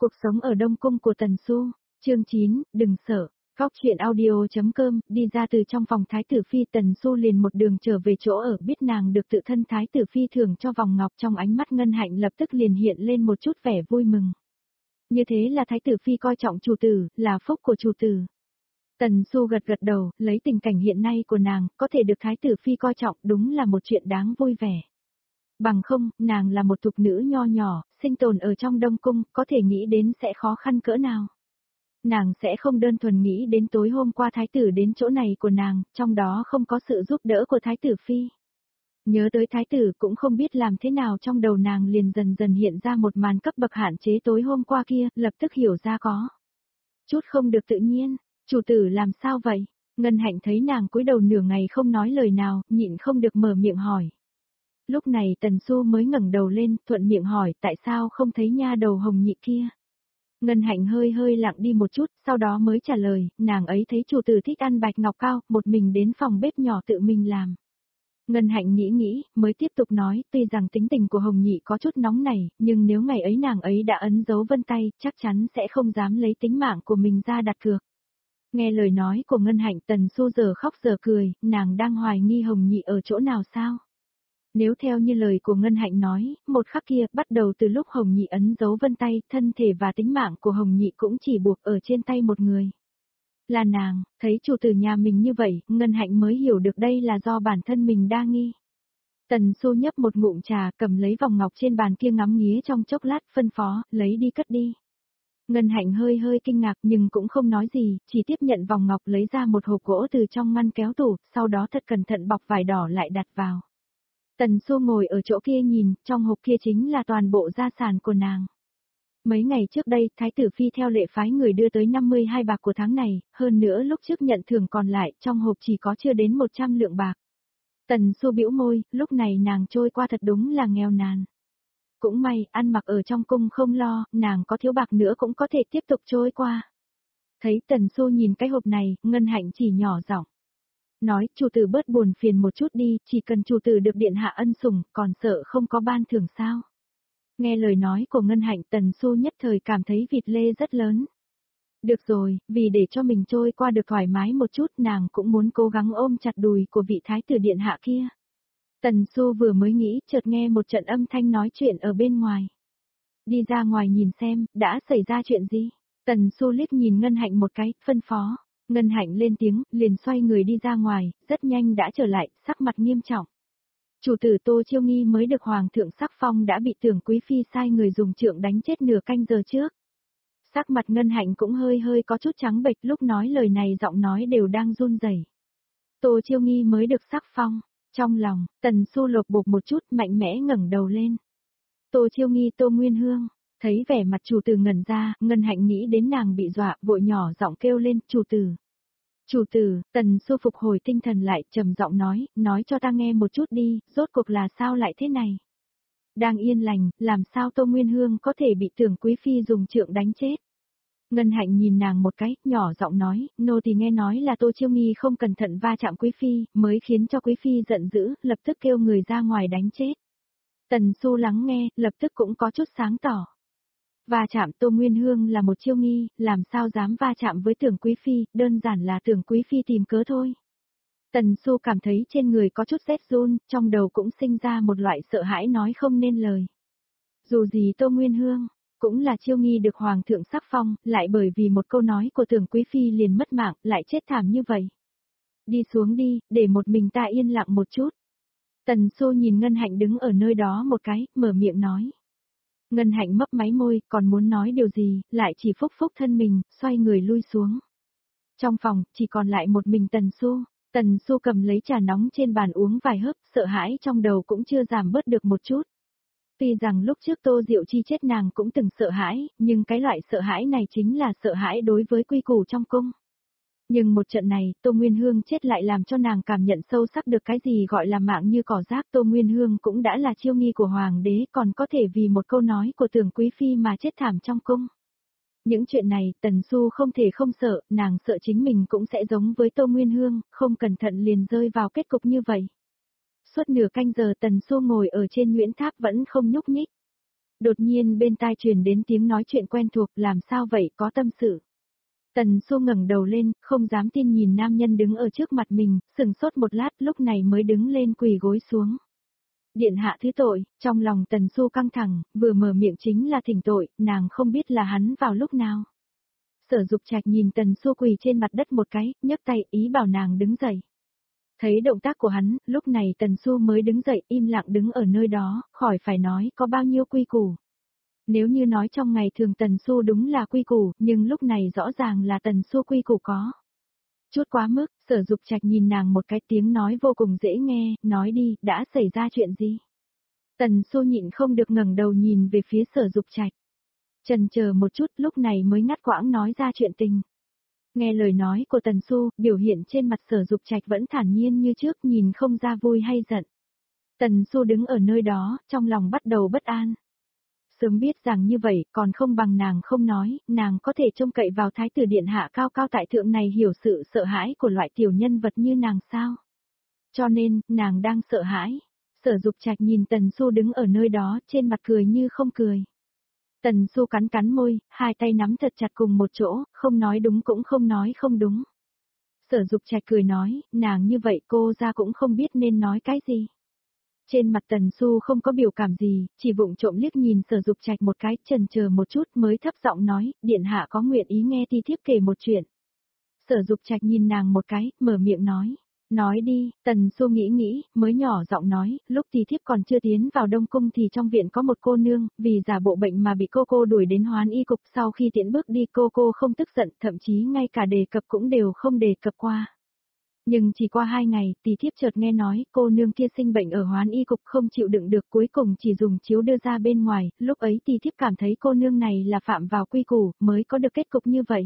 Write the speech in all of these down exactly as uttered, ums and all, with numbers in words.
Cuộc sống ở Đông Cung của Tần Xu, chương chín, đừng sợ. Góc chuyện audio.com, đi ra từ trong phòng Thái tử Phi Tần Xu liền một đường trở về chỗ ở, biết nàng được tự thân Thái tử Phi thưởng cho vòng ngọc, trong ánh mắt Ngân Hạnh lập tức liền hiện lên một chút vẻ vui mừng. Như thế là Thái tử Phi coi trọng chủ tử, là phúc của chủ tử. Tần Xu gật gật đầu, lấy tình cảnh hiện nay của nàng, có thể được Thái tử Phi coi trọng đúng là một chuyện đáng vui vẻ. Bằng không, nàng là một thục nữ nho nhỏ, sinh tồn ở trong Đông Cung, có thể nghĩ đến sẽ khó khăn cỡ nào. Nàng sẽ không đơn thuần nghĩ đến tối hôm qua Thái tử đến chỗ này của nàng, trong đó không có sự giúp đỡ của Thái tử Phi. Nhớ tới Thái tử cũng không biết làm thế nào, trong đầu nàng liền dần dần hiện ra một màn cấp bậc hạn chế tối hôm qua kia, lập tức hiểu ra có chút không được tự nhiên. Chủ tử làm sao vậy? Ngân Hạnh thấy nàng cúi đầu nửa ngày không nói lời nào, nhịn không được mở miệng hỏi. Lúc này Tần Xu mới ngẩng đầu lên, thuận miệng hỏi tại sao không thấy nha đầu Hồng Nhị kia. Ngân Hạnh hơi hơi lặng đi một chút, sau đó mới trả lời, nàng ấy thấy chủ tử thích ăn bạch ngọc cao, một mình đến phòng bếp nhỏ tự mình làm. Ngân Hạnh nghĩ nghĩ, mới tiếp tục nói, tuy rằng tính tình của Hồng Nhị có chút nóng nảy, nhưng nếu ngày ấy nàng ấy đã ấn dấu vân tay, chắc chắn sẽ không dám lấy tính mạng của mình ra đặt cược. Nghe lời nói của Ngân Hạnh, Tần Xu giờ khóc giờ cười, nàng đang hoài nghi Hồng Nhị ở chỗ nào sao? Nếu theo như lời của Ngân Hạnh nói, một khắc kia, bắt đầu từ lúc Hồng Nhị ấn dấu vân tay, thân thể và tính mạng của Hồng Nhị cũng chỉ buộc ở trên tay một người. Là nàng, thấy chủ tử nhà mình như vậy, Ngân Hạnh mới hiểu được đây là do bản thân mình đa nghi. Tần Xu nhấp một ngụm trà, cầm lấy vòng ngọc trên bàn kia ngắm nghía trong chốc lát, phân phó, lấy đi cất đi. Ngân Hạnh hơi hơi kinh ngạc nhưng cũng không nói gì, chỉ tiếp nhận vòng ngọc lấy ra một hộp gỗ từ trong ngăn kéo tủ, sau đó thật cẩn thận bọc vải đỏ lại đặt vào. Tần Xu ngồi ở chỗ kia nhìn, trong hộp kia chính là toàn bộ gia sản của nàng. Mấy ngày trước đây, Thái tử Phi theo lệ phái người đưa tới năm mươi hai bạc của tháng này, hơn nữa lúc trước nhận thưởng còn lại, trong hộp chỉ có chưa đến một trăm lượng bạc. Tần Xu bĩu môi, lúc này nàng trôi qua thật đúng là nghèo nàn. Cũng may, ăn mặc ở trong cung không lo, nàng có thiếu bạc nữa cũng có thể tiếp tục trôi qua. Thấy Tần Xu nhìn cái hộp này, Ngân Hạnh chỉ nhỏ giọng nói, chủ tử bớt buồn phiền một chút đi, chỉ cần chủ tử được điện hạ ân sủng, còn sợ không có ban thưởng sao. Nghe lời nói của Ngân Hạnh, Tần Xu nhất thời cảm thấy vịt lê rất lớn. Được rồi, vì để cho mình trôi qua được thoải mái một chút, nàng cũng muốn cố gắng ôm chặt đùi của vị thái tử điện hạ kia. Tần Xu vừa mới nghĩ, chợt nghe một trận âm thanh nói chuyện ở bên ngoài. Đi ra ngoài nhìn xem, đã xảy ra chuyện gì? Tần Xu liếc nhìn Ngân Hạnh một cái, phân phó. Ngân Hạnh lên tiếng, liền xoay người đi ra ngoài, rất nhanh đã trở lại, sắc mặt nghiêm trọng. Chủ tử Tô Chiêu Nghi mới được Hoàng thượng sắc phong đã bị Tưởng Quý Phi sai người dùng trượng đánh chết nửa canh giờ trước. Sắc mặt Ngân Hạnh cũng hơi hơi có chút trắng bệch, lúc nói lời này giọng nói đều đang run rẩy. Tô Chiêu Nghi mới được sắc phong. Trong lòng, Tần Xu lột bột một chút, mạnh mẽ ngẩng đầu lên. Tô Chiêu Nghi, Tô Nguyên Hương, thấy vẻ mặt chủ tử ngẩn ra, Ngân Hạnh nghĩ đến nàng bị dọa, vội nhỏ giọng kêu lên, chủ tử. Chủ tử, Tần Xu phục hồi tinh thần lại, trầm giọng nói, nói cho ta nghe một chút đi, rốt cuộc là sao lại thế này? Đang yên lành, làm sao Tô Nguyên Hương có thể bị Tưởng Quý Phi dùng trượng đánh chết? Ngân Hạnh nhìn nàng một cái, nhỏ giọng nói, nô thì nghe nói là Tô Chiêu Nghi không cẩn thận va chạm Quý Phi, mới khiến cho Quý Phi giận dữ, lập tức kêu người ra ngoài đánh chết. Tần Xu lắng nghe, lập tức cũng có chút sáng tỏ. Va chạm Tô Nguyên Hương là một Chiêu Nghi, làm sao dám va chạm với Tưởng Quý Phi, đơn giản là Tưởng Quý Phi tìm cớ thôi. Tần Xu cảm thấy trên người có chút rét run, trong đầu cũng sinh ra một loại sợ hãi nói không nên lời. Dù gì Tô Nguyên Hương cũng là Chiêu Nghi được Hoàng thượng sắc phong, lại bởi vì một câu nói của Tưởng Quý Phi liền mất mạng, lại chết thảm như vậy. Đi xuống đi, để một mình ta yên lặng một chút. Tần Xu nhìn Ngân Hạnh đứng ở nơi đó một cái, mở miệng nói. Ngân Hạnh mấp máy môi, còn muốn nói điều gì, lại chỉ phúc phúc thân mình, xoay người lui xuống. Trong phòng, chỉ còn lại một mình Tần Xu. Tần Xu cầm lấy trà nóng trên bàn uống vài hớp, sợ hãi trong đầu cũng chưa giảm bớt được một chút. Tuy rằng lúc trước Tô Diệu Chi chết nàng cũng từng sợ hãi, nhưng cái loại sợ hãi này chính là sợ hãi đối với quy củ trong cung. Nhưng một trận này, Tô Nguyên Hương chết lại làm cho nàng cảm nhận sâu sắc được cái gì gọi là mạng như cỏ rác. Tô Nguyên Hương cũng đã là chiêu nghi của Hoàng đế, còn có thể vì một câu nói của Tưởng Quý Phi mà chết thảm trong cung. Những chuyện này, Tần Xu không thể không sợ, nàng sợ chính mình cũng sẽ giống với Tô Nguyên Hương, không cẩn thận liền rơi vào kết cục như vậy. Suốt nửa canh giờ Tần Xu ngồi ở trên Nguyễn Tháp vẫn không nhúc nhích. Đột nhiên bên tai truyền đến tiếng nói chuyện quen thuộc, làm sao vậy, có tâm sự. Tần Xu ngẩng đầu lên, không dám tin nhìn nam nhân đứng ở trước mặt mình, sừng sốt một lát, lúc này mới đứng lên quỳ gối xuống. Điện hạ thứ tội, trong lòng Tần Xu căng thẳng, vừa mở miệng chính là thỉnh tội, nàng không biết là hắn vào lúc nào. Sở Dục Trạch nhìn Tần Xu quỳ trên mặt đất một cái, nhấc tay ý bảo nàng đứng dậy. Thấy động tác của hắn, lúc này Tần Xu mới đứng dậy, im lặng đứng ở nơi đó, khỏi phải nói có bao nhiêu quy củ. Nếu như nói trong ngày thường Tần Xu đúng là quy củ, nhưng lúc này rõ ràng là Tần Xu quy củ có chút quá mức. Sở Dục Trạch nhìn nàng một cái, tiếng nói vô cùng dễ nghe, nói đi, đã xảy ra chuyện gì? Tần Xu nhịn không được ngẩng đầu nhìn về phía Sở Dục Trạch. Chần chờ một chút, lúc này mới ngắt quãng nói ra chuyện tình. Nghe lời nói của Tần Xu, biểu hiện trên mặt Sở Dục Trạch vẫn thản nhiên như trước, nhìn không ra vui hay giận. Tần Xu đứng ở nơi đó, trong lòng bắt đầu bất an. Sớm biết rằng như vậy, còn không bằng nàng không nói, nàng có thể trông cậy vào thái tử điện hạ cao cao tại thượng này hiểu sự sợ hãi của loại tiểu nhân vật như nàng sao. Cho nên, nàng đang sợ hãi. Sở Dục Trạch nhìn Tần Xu đứng ở nơi đó, trên mặt cười như không cười. Tần Xu cắn cắn môi, hai tay nắm thật chặt cùng một chỗ, không nói đúng cũng không nói không đúng. Sở Dục Trạch cười nói, nàng như vậy cô ra cũng không biết nên nói cái gì. Trên mặt Tần Xu không có biểu cảm gì, chỉ vụng trộm liếc nhìn Sở Dục Trạch một cái, chần chờ một chút mới thấp giọng nói, điện hạ có nguyện ý nghe ti thiếp kể một chuyện. Sở Dục Trạch nhìn nàng một cái, mở miệng nói. Nói đi, Tần Xu nghĩ nghĩ, mới nhỏ giọng nói, lúc thì thiếp còn chưa tiến vào Đông Cung thì trong viện có một cô nương, vì giả bộ bệnh mà bị cô cô đuổi đến Hoán Y cục, sau khi tiễn bước đi cô cô không tức giận, thậm chí ngay cả đề cập cũng đều không đề cập qua. Nhưng chỉ qua hai ngày, tỷ thiếp chợt nghe nói, cô nương kia sinh bệnh ở Hoán Y cục không chịu đựng được, cuối cùng chỉ dùng chiếu đưa ra bên ngoài, lúc ấy tỷ thiếp cảm thấy cô nương này là phạm vào quy củ, mới có được kết cục như vậy.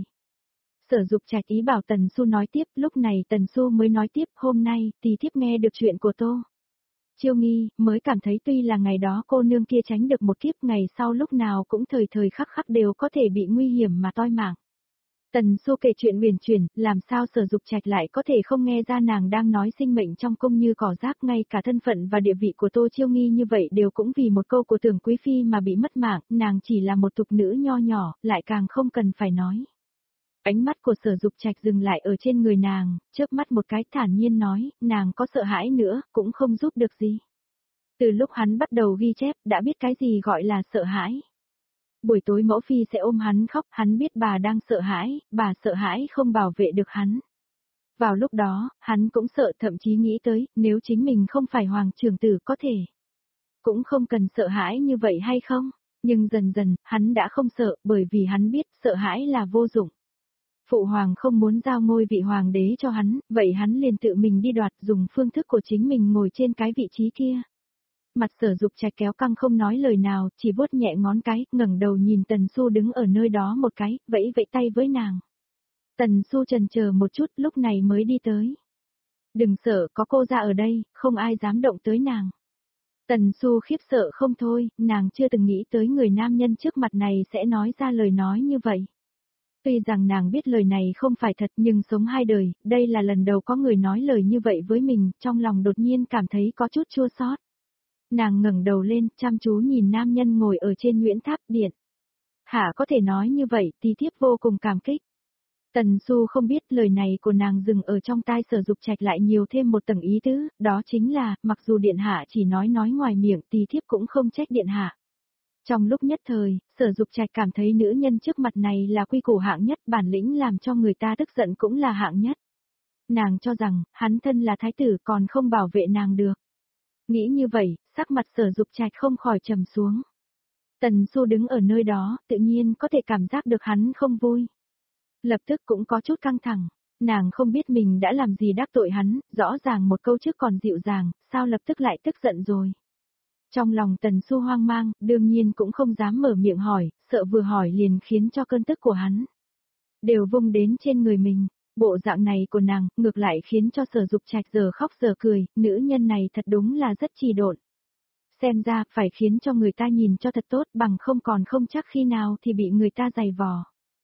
Sở Dục Trạch ý bảo Tần Xu nói tiếp, lúc này Tần Xu mới nói tiếp, hôm nay, tỷ thiếp nghe được chuyện của Tô Chiêu Nghi, mới cảm thấy tuy là ngày đó cô nương kia tránh được một kiếp, ngày sau lúc nào cũng thời thời khắc khắc đều có thể bị nguy hiểm mà toi mạng. Tần Xu kể chuyện huyền chuyển, làm sao Sở Dục Trạch lại có thể không nghe ra nàng đang nói sinh mệnh trong cung như cỏ rác, ngay cả thân phận và địa vị của Tô Chiêu Nghi như vậy đều cũng vì một câu của Tưởng Quý Phi mà bị mất mạng, nàng chỉ là một tục nữ nho nhỏ, lại càng không cần phải nói. Ánh mắt của Sở Dục Trạch dừng lại ở trên người nàng, chớp mắt một cái thản nhiên nói, nàng có sợ hãi nữa, cũng không giúp được gì. Từ lúc hắn bắt đầu ghi chép, đã biết cái gì gọi là sợ hãi. Buổi tối mẫu phi sẽ ôm hắn khóc, hắn biết bà đang sợ hãi, bà sợ hãi không bảo vệ được hắn. Vào lúc đó, hắn cũng sợ, thậm chí nghĩ tới, nếu chính mình không phải hoàng trưởng tử có thể. Cũng không cần sợ hãi như vậy hay không? Nhưng dần dần, hắn đã không sợ, bởi vì hắn biết sợ hãi là vô dụng. Phụ hoàng không muốn giao ngôi vị hoàng đế cho hắn, vậy hắn liền tự mình đi đoạt, dùng phương thức của chính mình ngồi trên cái vị trí kia. Mặt Sở Dục Trạch kéo căng không nói lời nào, chỉ vuốt nhẹ ngón cái, ngẩng đầu nhìn Tần Xu đứng ở nơi đó một cái, vẫy vẫy tay với nàng. Tần Xu chần chờ một chút, lúc này mới đi tới. Đừng sợ, có cô ra ở đây, không ai dám động tới nàng. Tần Xu khiếp sợ không thôi, nàng chưa từng nghĩ tới người nam nhân trước mặt này sẽ nói ra lời nói như vậy. Tuy rằng nàng biết lời này không phải thật, nhưng sống hai đời, đây là lần đầu có người nói lời như vậy với mình, trong lòng đột nhiên cảm thấy có chút chua xót. Nàng ngẩng đầu lên, chăm chú nhìn nam nhân ngồi ở trên Nguyễn Tháp Điện. Hả có thể nói như vậy, tí thiếp vô cùng cảm kích. Tần Xu không biết lời này của nàng dừng ở trong tai Sở Dục Trạch lại nhiều thêm một tầng ý tứ, đó chính là, mặc dù điện hạ chỉ nói nói ngoài miệng, tí thiếp cũng không trách điện hạ. Trong lúc nhất thời, Sở Dục Trạch cảm thấy nữ nhân trước mặt này là quy củ hạng nhất, bản lĩnh làm cho người ta tức giận cũng là hạng nhất. Nàng cho rằng, hắn thân là thái tử còn không bảo vệ nàng được. Nghĩ như vậy, sắc mặt Sở Dục Trạch không khỏi trầm xuống. Tần Xu đứng ở nơi đó, tự nhiên có thể cảm giác được hắn không vui. Lập tức cũng có chút căng thẳng, nàng không biết mình đã làm gì đắc tội hắn, rõ ràng một câu trước còn dịu dàng, sao lập tức lại tức giận rồi. Trong lòng Tần Xu hoang mang, đương nhiên cũng không dám mở miệng hỏi, sợ vừa hỏi liền khiến cho cơn tức của hắn đều vung đến trên người mình. Bộ dạng này của nàng, ngược lại khiến cho Sở Dục Trạch giờ khóc giờ cười, nữ nhân này thật đúng là rất trì độn. Xem ra, phải khiến cho người ta nhìn cho thật tốt, bằng không còn không chắc khi nào thì bị người ta giày vò.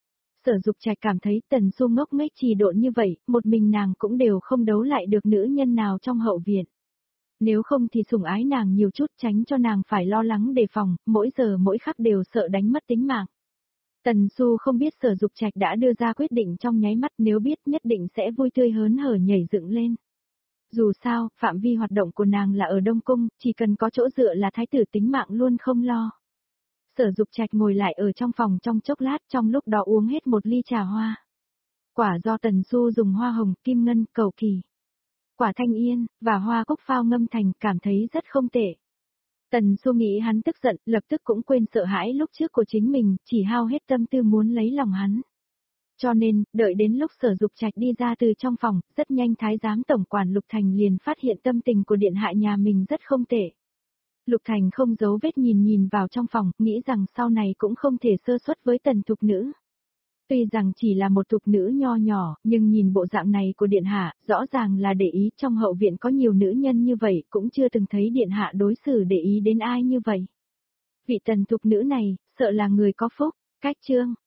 Sở Dục Trạch cảm thấy Tần Xu ngốc nghếch trì độn như vậy, một mình nàng cũng đều không đấu lại được nữ nhân nào trong hậu viện. Nếu không thì sủng ái nàng nhiều chút tránh cho nàng phải lo lắng đề phòng, mỗi giờ mỗi khắc đều sợ đánh mất tính mạng. Tần Xu không biết Sở Dục Trạch đã đưa ra quyết định trong nháy mắt, nếu biết nhất định sẽ vui tươi hớn hở nhảy dựng lên. Dù sao, phạm vi hoạt động của nàng là ở Đông Cung, chỉ cần có chỗ dựa là thái tử tính mạng luôn không lo. Sở Dục Trạch ngồi lại ở trong phòng trong chốc lát, trong lúc đó uống hết một ly trà hoa. Quả do Tần Xu dùng hoa hồng, kim ngân, cầu kỳ, quả thanh yên, và hoa cúc phao ngâm thành, cảm thấy rất không tệ. Tần Xu nghĩ hắn tức giận, lập tức cũng quên sợ hãi lúc trước của chính mình, chỉ hao hết tâm tư muốn lấy lòng hắn. Cho nên, đợi đến lúc Sở Dục Trạch đi ra từ trong phòng, rất nhanh thái giám tổng quản Lục Thành liền phát hiện tâm tình của điện hạ nhà mình rất không tệ. Lục Thành không giấu vết nhìn nhìn vào trong phòng, nghĩ rằng sau này cũng không thể sơ suất với Tần thục nữ. Tuy rằng chỉ là một thục nữ nho nhỏ, nhưng nhìn bộ dạng này của điện hạ, rõ ràng là để ý, trong hậu viện có nhiều nữ nhân như vậy, cũng chưa từng thấy điện hạ đối xử để ý đến ai như vậy. Vị Tần thục nữ này, sợ là người có phúc. Cách chương